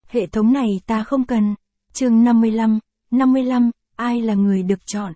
Hệ thống này ta không cần. Chương 55, ai là người được chọn?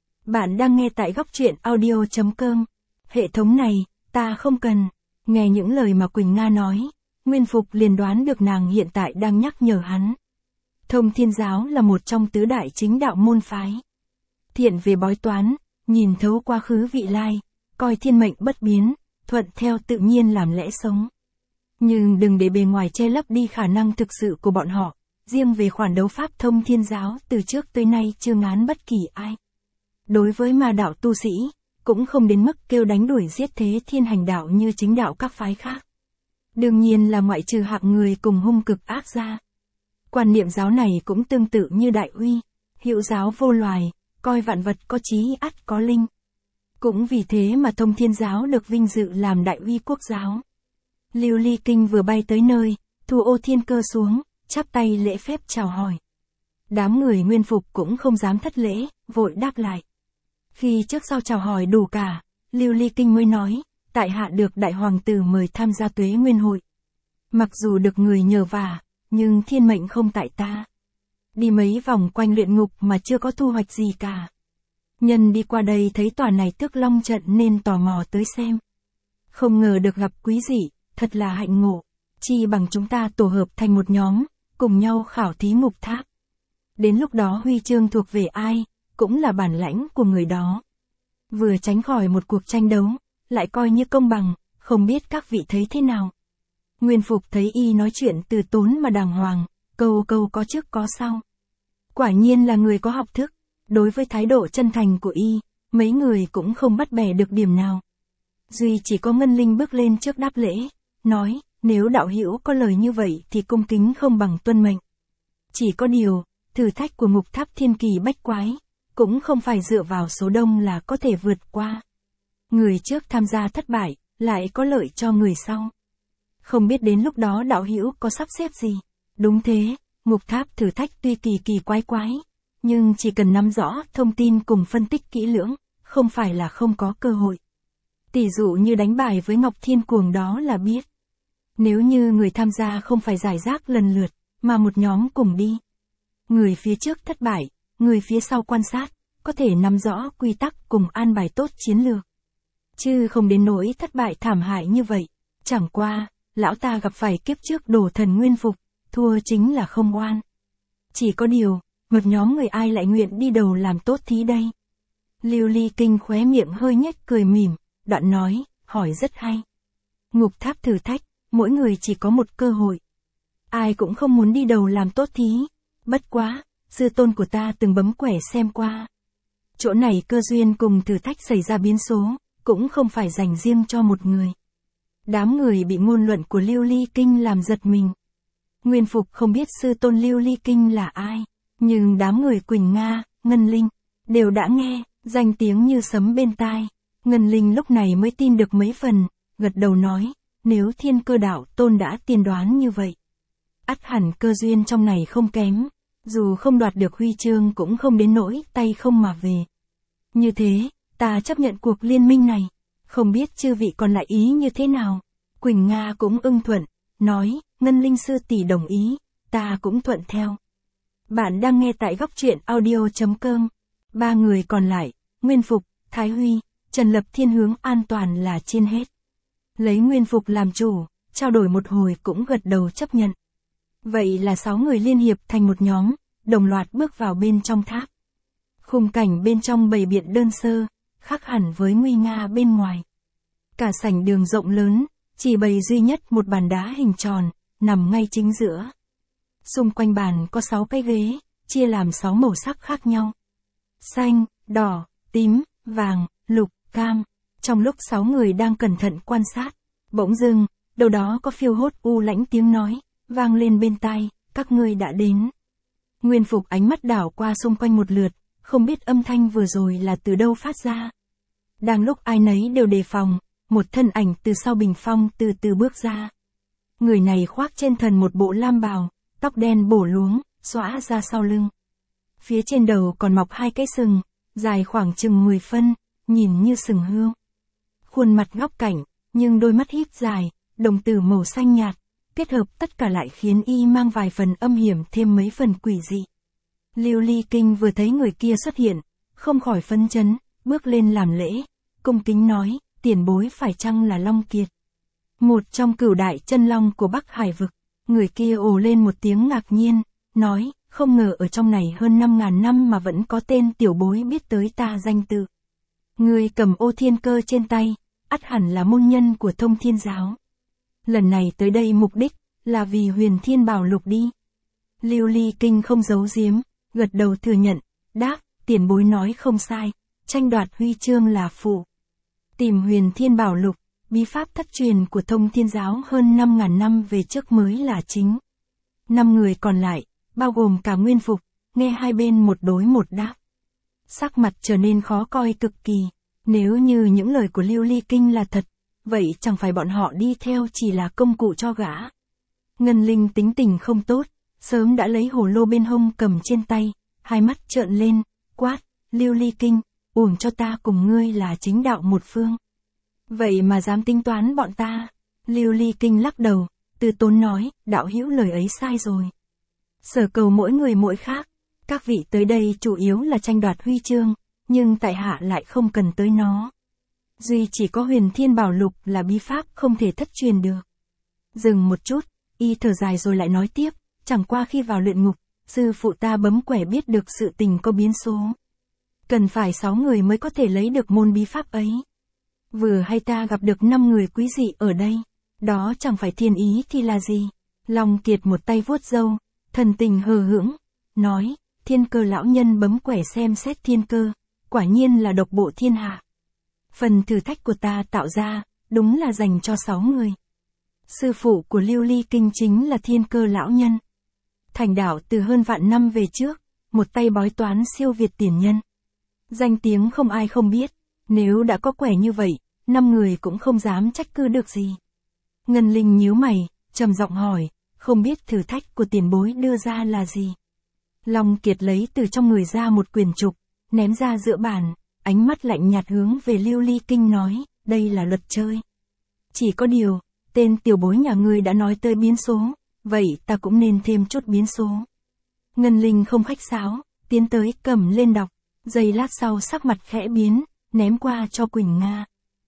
Bạn đang nghe tại góc truyện audio.com. Hệ thống này, ta không cần. Nghe những lời mà Quỳnh Nga nói, Nguyên Phục liền đoán được nàng hiện tại đang nhắc nhở hắn. Thông Thiên Giáo là một trong tứ đại chính đạo môn phái. Thiện về bói toán, nhìn thấu quá khứ vị lai, coi thiên mệnh bất biến, thuận theo tự nhiên làm lẽ sống. Nhưng đừng để bề ngoài che lấp đi khả năng thực sự của bọn họ. Riêng về khoản đấu pháp Thông Thiên Giáo từ trước tới nay chưa ngán bất kỳ ai. Đối với ma đạo tu sĩ, cũng không đến mức kêu đánh đuổi giết thế thiên hành đạo như chính đạo các phái khác. Đương nhiên là ngoại trừ hạng người cùng hung cực ác ra. Quan niệm giáo này cũng tương tự như Đại Uy, Hữu giáo vô loài, coi vạn vật có chí ắt có linh. Cũng vì thế mà Thông Thiên Giáo được vinh dự làm Đại Uy quốc giáo. Lưu Ly Kinh vừa bay tới nơi, Thu Ô Thiên Cơ xuống, chắp tay lễ phép chào hỏi. Đám người Nguyên Phục cũng không dám thất lễ, vội đáp lại. Khi trước sau chào hỏi đủ cả, Lưu Ly Kinh mới nói, tại hạ được đại hoàng tử mời tham gia Tuế Nguyên hội. Mặc dù được người nhờ vả, nhưng thiên mệnh không tại ta. Đi mấy vòng quanh luyện ngục mà chưa có thu hoạch gì cả. Nhân đi qua đây thấy tòa này Tước Long trận nên tò mò tới xem. Không ngờ được gặp quý dị, thật là hạnh ngộ. Chi bằng chúng ta tổ hợp thành một nhóm, cùng nhau khảo thí ngục tháp. Đến lúc đó huy chương thuộc về ai, cũng là bản lãnh của người đó. Vừa tránh khỏi một cuộc tranh đấu, lại coi như công bằng, không biết các vị thấy thế nào. Nguyên Phục thấy y nói chuyện từ tốn mà đàng hoàng, câu câu có trước có sau. Quả nhiên là người có học thức, đối với thái độ chân thành của y, mấy người cũng không bắt bẻ được điểm nào. Duy chỉ có Ngân Linh bước lên trước đáp lễ, nói, nếu đạo hữu có lời như vậy thì cung kính không bằng tuân mệnh. Chỉ có điều, thử thách của ngục tháp thiên kỳ bách quái, cũng không phải dựa vào số đông là có thể vượt qua. Người trước tham gia thất bại, lại có lợi cho người sau. Không biết đến lúc đó đạo hữu có sắp xếp gì? Đúng thế, ngục tháp thử thách tuy kỳ kỳ quái quái, nhưng chỉ cần nắm rõ thông tin cùng phân tích kỹ lưỡng, không phải là không có cơ hội. Tỷ dụ như đánh bài với Ngọc Thiên Cuồng đó là biết. Nếu như người tham gia không phải giải rác lần lượt, mà một nhóm cùng đi. Người phía trước thất bại, người phía sau quan sát, có thể nắm rõ quy tắc cùng an bài tốt chiến lược. Chứ không đến nỗi thất bại thảm hại như vậy. Chẳng qua, lão ta gặp phải kiếp trước đồ thần Nguyên Phục, thua chính là không oan. Chỉ có điều, một nhóm người ai lại nguyện đi đầu làm tốt thí đây. Lưu Ly Kinh khóe miệng hơi nhếch cười mỉm, đoạn nói, hỏi rất hay. Ngục tháp thử thách, mỗi người chỉ có một cơ hội. Ai cũng không muốn đi đầu làm tốt thí. Bất quá, sư tôn của ta từng bấm quẻ xem qua. Chỗ này cơ duyên cùng thử thách xảy ra biến số, cũng không phải dành riêng cho một người. Đám người bị ngôn luận của Lưu Ly Kinh làm giật mình. Nguyên Phục không biết sư tôn Lưu Ly Kinh là ai, nhưng đám người Quỳnh Nga, Ngân Linh, đều đã nghe, danh tiếng như sấm bên tai. Ngân Linh lúc này mới tin được mấy phần, gật đầu nói, nếu Thiên Cơ Đạo Tôn đã tiên đoán như vậy. Ắt hẳn cơ duyên trong này không kém, dù không đoạt được huy chương cũng không đến nỗi tay không mà về. Như thế, ta chấp nhận cuộc liên minh này, không biết chư vị còn lại ý như thế nào. Quỳnh Nga cũng ưng thuận, nói, Ngân Linh sư tỷ đồng ý, ta cũng thuận theo. Bạn đang nghe tại góc truyện audio.com. Ba người còn lại, Nguyên Phục, Thái Huy, Trần Lập Thiên hướng an toàn là trên hết. Lấy Nguyên Phục làm chủ, trao đổi một hồi cũng gật đầu chấp nhận. Vậy là 6 người liên hiệp thành một nhóm, đồng loạt bước vào bên trong tháp. Khung cảnh bên trong bày biện đơn sơ, khác hẳn với nguy nga bên ngoài. Cả sảnh đường rộng lớn, chỉ bày duy nhất một bàn đá hình tròn, nằm ngay chính giữa. Xung quanh bàn có 6 cái ghế, chia làm 6 màu sắc khác nhau. Xanh, đỏ, tím, vàng, lục, cam. Trong lúc 6 người đang cẩn thận quan sát, bỗng dưng, đâu đó có phiêu hốt u lãnh tiếng nói, vang lên bên tai, các ngươi đã đến. Nguyên Phục ánh mắt đảo qua xung quanh một lượt, không biết âm thanh vừa rồi là từ đâu phát ra. Đang lúc ai nấy đều đề phòng, một thân ảnh từ sau bình phong từ từ bước ra. Người này khoác trên thân một bộ lam bào, tóc đen bổ luống, xõa ra sau lưng. Phía trên đầu còn mọc 2 cái sừng, dài khoảng chừng 10 phân, nhìn như sừng hươu. Khuôn mặt góc cạnh, nhưng đôi mắt híp dài, đồng tử màu xanh nhạt, kết hợp tất cả lại khiến y mang vài phần âm hiểm thêm mấy phần quỷ dị. Lưu Ly Kinh vừa thấy người kia xuất hiện, không khỏi phấn chấn, bước lên làm lễ, cung kính nói, tiền bối phải chăng là Long Kiệt? Một trong cửu đại chân long của Bắc Hải vực, người kia ồ lên một tiếng ngạc nhiên, nói, không ngờ ở trong này hơn 5.000 năm mà vẫn có tên tiểu bối biết tới ta danh tự. Người cầm ô thiên cơ trên tay, ắt hẳn là môn nhân của Thông Thiên giáo. Lần này tới đây mục đích, là vì Huyền Thiên Bảo Lục đi. Lưu Ly Kinh không giấu giếm, gật đầu thừa nhận, đáp, tiền bối nói không sai, tranh đoạt huy chương là phụ. Tìm Huyền Thiên Bảo Lục, bí pháp thất truyền của Thông Thiên giáo hơn 5.000 năm về trước mới là chính. 5 người còn lại, bao gồm cả Nguyên Phục, nghe hai bên một đối một đáp. Sắc mặt trở nên khó coi cực kỳ, nếu như những lời của Lưu Ly Kinh là thật, vậy chẳng phải bọn họ đi theo chỉ là công cụ cho gã. Ngân Linh tính tình không tốt, sớm đã lấy hồ lô bên hông cầm trên tay, hai mắt trợn lên, quát, Lưu Ly Kinh, uổng cho ta cùng ngươi là chính đạo một phương. Vậy mà dám tính toán bọn ta. Lưu Ly Kinh lắc đầu, từ tốn nói, đạo hữu lời ấy sai rồi. Sở cầu mỗi người mỗi khác, các vị tới đây chủ yếu là tranh đoạt huy chương, nhưng tại hạ lại không cần tới nó. Duy chỉ có Huyền Thiên Bảo Lục là bí pháp không thể thất truyền được. Dừng một chút, y thở dài rồi lại nói tiếp, chẳng qua khi vào luyện ngục, sư phụ ta bấm quẻ biết được sự tình có biến số. Cần phải 6 người mới có thể lấy được môn bí pháp ấy. Vừa hay ta gặp được 5 người quý dị ở đây, đó chẳng phải thiên ý thì là gì. Long Kiệt một tay vuốt râu, thần tình hờ hững, nói, Thiên Cơ lão nhân bấm quẻ xem xét thiên cơ, quả nhiên là độc bộ thiên hạ. Phần thử thách của ta tạo ra, đúng là dành cho 6 người. Sư phụ của Lưu Ly Kinh chính là Thiên Cơ lão nhân. Thành đạo từ hơn vạn năm về trước, một tay bói toán siêu việt tiền nhân. Danh tiếng không ai không biết, nếu đã có quẻ như vậy, 5 người cũng không dám trách cứ được gì. Ngân Linh nhíu mày, trầm giọng hỏi, không biết thử thách của tiền bối đưa ra là gì. Long Kiệt lấy từ trong người ra một quyển trục, ném ra giữa bàn, ánh mắt lạnh nhạt hướng về Lưu Ly Kinh nói, đây là luật chơi. Chỉ có điều, tên tiểu bối nhà ngươi đã nói tới biến số, vậy ta cũng nên thêm chút biến số. Ngân Linh không khách sáo, tiến tới cầm lên đọc, giây lát sau sắc mặt khẽ biến, ném qua cho Quỳnh Nga.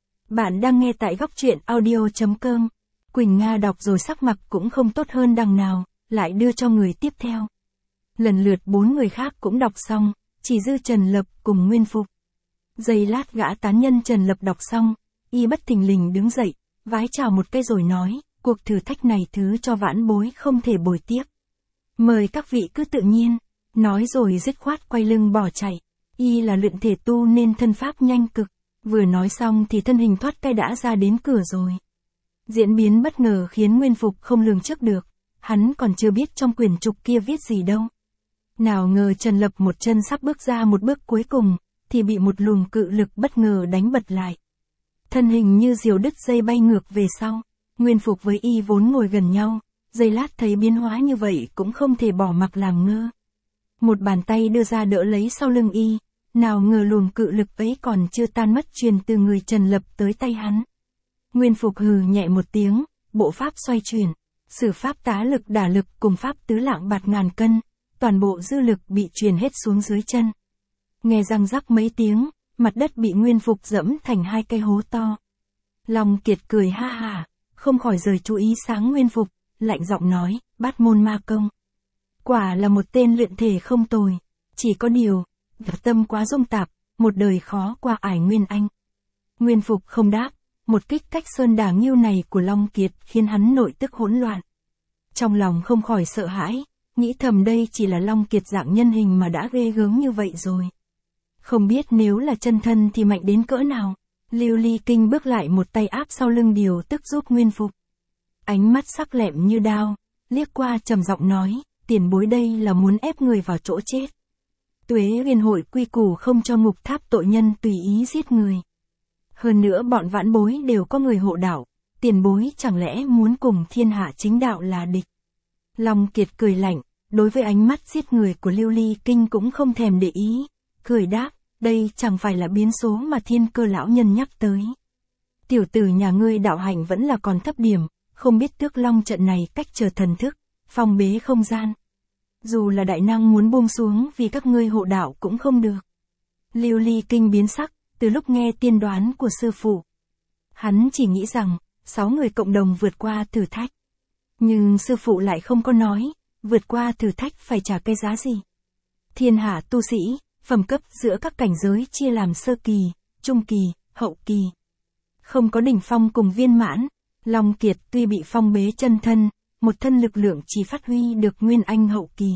Bạn đang nghe tại góc truyện audio.com. Quỳnh Nga đọc rồi sắc mặt cũng không tốt hơn đằng nào, lại đưa cho người tiếp theo. Lần lượt 4 người khác cũng đọc xong, chỉ dư Trần Lập cùng Nguyên Phục. Giây lát gã tán nhân Trần Lập đọc xong, y bất thình lình đứng dậy, vái chào một cái rồi nói, cuộc thử thách này thứ cho vãn bối không thể bồi tiếp. Mời các vị cứ tự nhiên, nói rồi dứt khoát quay lưng bỏ chạy. Y là luyện thể tu nên thân pháp nhanh cực, vừa nói xong thì thân hình thoát cái đã ra đến cửa rồi. Diễn biến bất ngờ khiến Nguyên Phục không lường trước được, hắn còn chưa biết trong quyển trục kia viết gì đâu. Nào ngờ Trần Lập một chân sắp bước ra một bước cuối cùng, thì bị một luồng cự lực bất ngờ đánh bật lại. Thân hình như diều đứt dây bay ngược về sau, Nguyên Phục với y vốn ngồi gần nhau, giây lát thấy biến hóa như vậy cũng không thể bỏ mặc làm ngơ. Một bàn tay đưa ra đỡ lấy sau lưng y, nào ngờ luồng cự lực ấy còn chưa tan mất truyền từ người Trần Lập tới tay hắn. Nguyên Phục hừ nhẹ một tiếng, bộ pháp xoay chuyển, sử pháp tá lực đả lực cùng pháp tứ lạng bạt ngàn cân, toàn bộ dư lực bị truyền hết xuống dưới chân. Nghe răng rắc mấy tiếng, mặt đất bị Nguyên Phục dẫm thành 2 cái hố to. Long Kiệt cười ha hả, không khỏi rời chú ý sáng Nguyên Phục, lạnh giọng nói, Bát môn ma công. Quả là một tên luyện thể không tồi, chỉ có điều, tâm quá dung tạp, một đời khó qua ải Nguyên Anh. Nguyên Phục không đáp, một kích cách sơn đả ngưu này của Long Kiệt khiến hắn nội tức hỗn loạn. Trong lòng không khỏi sợ hãi, nghĩ thầm đây chỉ là Long Kiệt dạng nhân hình mà đã ghê gớm như vậy rồi. Không biết nếu là chân thân thì mạnh đến cỡ nào. Lưu Ly Kinh bước lại một tay áp sau lưng điều tức giúp Nguyên Phục. Ánh mắt sắc lẹm như đao, liếc qua trầm giọng nói, tiền bối đây là muốn ép người vào chỗ chết. Tuế Uyên hội quy củ không cho ngục tháp tội nhân tùy ý giết người. Hơn nữa bọn vãn bối đều có người hộ đạo, tiền bối chẳng lẽ muốn cùng thiên hạ chính đạo là địch. Long Kiệt cười lạnh, đối với ánh mắt giết người của Lưu Ly Kinh cũng không thèm để ý, cười đáp, đây chẳng phải là biến số mà Thiên Cơ lão nhân nhắc tới. Tiểu tử nhà ngươi đạo hạnh vẫn là còn thấp điểm, không biết Tước Long trận này cách trở thần thức, phong bế không gian. Dù là đại năng muốn buông xuống vì các ngươi hộ đạo cũng không được. Lưu Ly kinh biến sắc, từ lúc nghe tiên đoán của sư phụ. Hắn chỉ nghĩ rằng, 6 người cộng đồng vượt qua thử thách. Nhưng sư phụ lại không có nói, vượt qua thử thách phải trả cái giá gì. Thiên hạ tu sĩ, phẩm cấp giữa các cảnh giới chia làm sơ kỳ, trung kỳ, hậu kỳ. Không có đỉnh phong cùng viên mãn, Long Kiệt tuy bị phong bế chân thân, một thân lực lượng chỉ phát huy được nguyên anh hậu kỳ.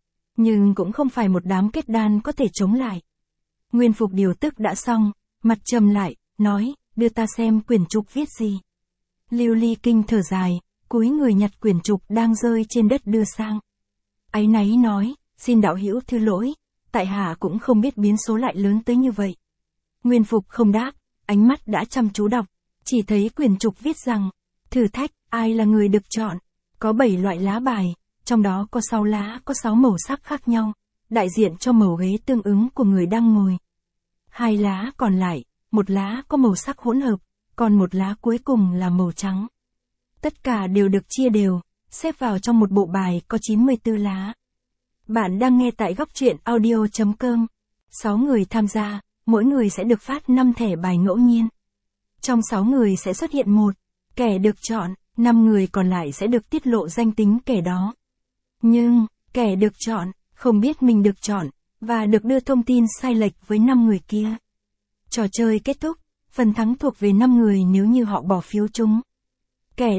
Nhưng cũng không phải một đám kết đan có thể chống lại. Nguyên Phục điều tức đã xong, mặt trầm lại, nói, đưa ta xem quyển trục viết gì. Lưu Ly kinh thở dài, cúi người nhặt quyển trục đang rơi trên đất đưa sang. Áy náy nói, xin đạo hữu thứ lỗi, tại hạ cũng không biết biến số lại lớn tới như vậy. Nguyên Phục không đáp, ánh mắt đã chăm chú đọc, chỉ thấy quyển trục viết rằng, thử thách, ai là người được chọn, có 7 loại lá bài, trong đó có 6 lá có 6 màu sắc khác nhau, đại diện cho màu ghế tương ứng của người đang ngồi. 2 lá còn lại, một lá có màu sắc hỗn hợp, còn một lá cuối cùng là màu trắng. Tất cả đều được chia đều, xếp vào trong một bộ bài có 94 lá. Bạn đang nghe tại góc truyện audio.com. 6 người tham gia, mỗi người sẽ được phát 5 thẻ bài ngẫu nhiên. Trong 6 người sẽ xuất hiện một kẻ được chọn, 5 người còn lại sẽ được tiết lộ danh tính kẻ đó. Nhưng, kẻ được chọn, không biết mình được chọn, và được đưa thông tin sai lệch với 5 người kia. Trò chơi kết thúc, phần thắng thuộc về 5 người nếu như họ bỏ phiếu trúng. Kẻ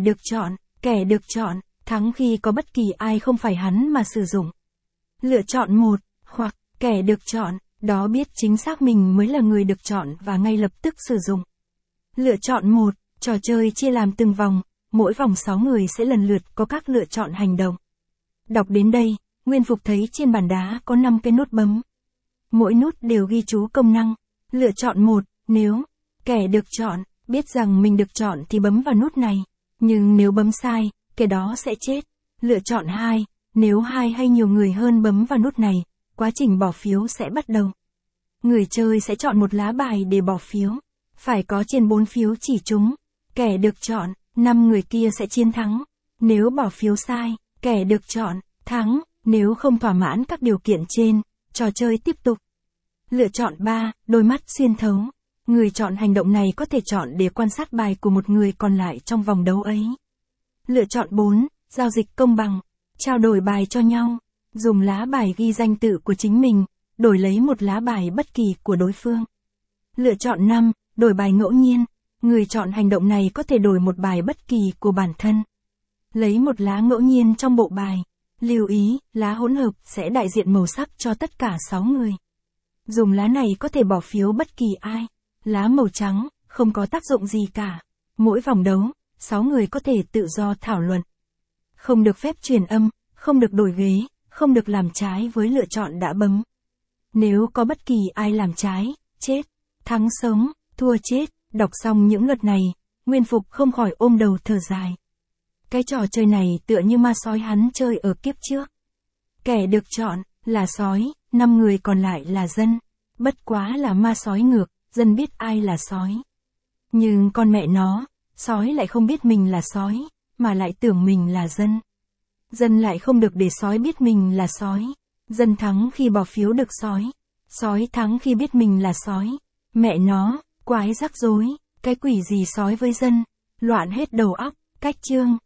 được chọn, thắng khi có bất kỳ ai không phải hắn mà sử dụng. Lựa chọn một, hoặc, kẻ được chọn, đó biết chính xác mình mới là người được chọn và ngay lập tức sử dụng. Lựa chọn một, trò chơi chia làm từng vòng, mỗi vòng 6 người sẽ lần lượt có các lựa chọn hành động. Đọc đến đây, Nguyên Phục thấy trên bàn đá có 5 cái nút bấm. Mỗi nút đều ghi chú công năng. Lựa chọn một, nếu kẻ được chọn biết rằng mình được chọn thì bấm vào nút này, nhưng nếu bấm sai, kẻ đó sẽ chết. Lựa chọn 2, nếu 2 hay nhiều người hơn bấm vào nút này, quá trình bỏ phiếu sẽ bắt đầu. Người chơi sẽ chọn một lá bài để bỏ phiếu, phải có trên 4 phiếu chỉ trúng. Kẻ được chọn, 5 người kia sẽ chiến thắng. Nếu bỏ phiếu sai, kẻ được chọn, thắng. Nếu không thỏa mãn các điều kiện trên, trò chơi tiếp tục. Lựa chọn 3, đôi mắt xuyên thấu. Người chọn hành động này có thể chọn để quan sát bài của một người còn lại trong vòng đấu ấy. Lựa chọn 4, giao dịch công bằng. Trao đổi bài cho nhau. Dùng lá bài ghi danh tự của chính mình, đổi lấy một lá bài bất kỳ của đối phương. Lựa chọn 5, đổi bài ngẫu nhiên. Người chọn hành động này có thể đổi một bài bất kỳ của bản thân. Lấy một lá ngẫu nhiên trong bộ bài. Lưu ý, lá hỗn hợp sẽ đại diện màu sắc cho tất cả 6 người. Dùng lá này có thể bỏ phiếu bất kỳ ai. Lá màu trắng, không có tác dụng gì cả. Mỗi vòng đấu, 6 người có thể tự do thảo luận. Không được phép truyền âm, không được đổi ghế, không được làm trái với lựa chọn đã bấm. Nếu có bất kỳ ai làm trái, chết. Thắng sống, thua chết. Đọc xong những luật này, Nguyên Phục không khỏi ôm đầu thở dài. Cái trò chơi này tựa như ma sói hắn chơi ở kiếp trước. Kẻ được chọn là sói, 5 người còn lại là dân. Bất quá là ma sói ngược, dân biết ai là sói. Nhưng con mẹ nó, sói lại không biết mình là sói, mà lại tưởng mình là dân. Dân lại không được để sói biết mình là sói. Dân thắng khi bỏ phiếu được sói. Sói thắng khi biết mình là sói. Mẹ nó, quái rắc rối, cái quỷ gì sói với dân. Loạn hết đầu óc, cách chương.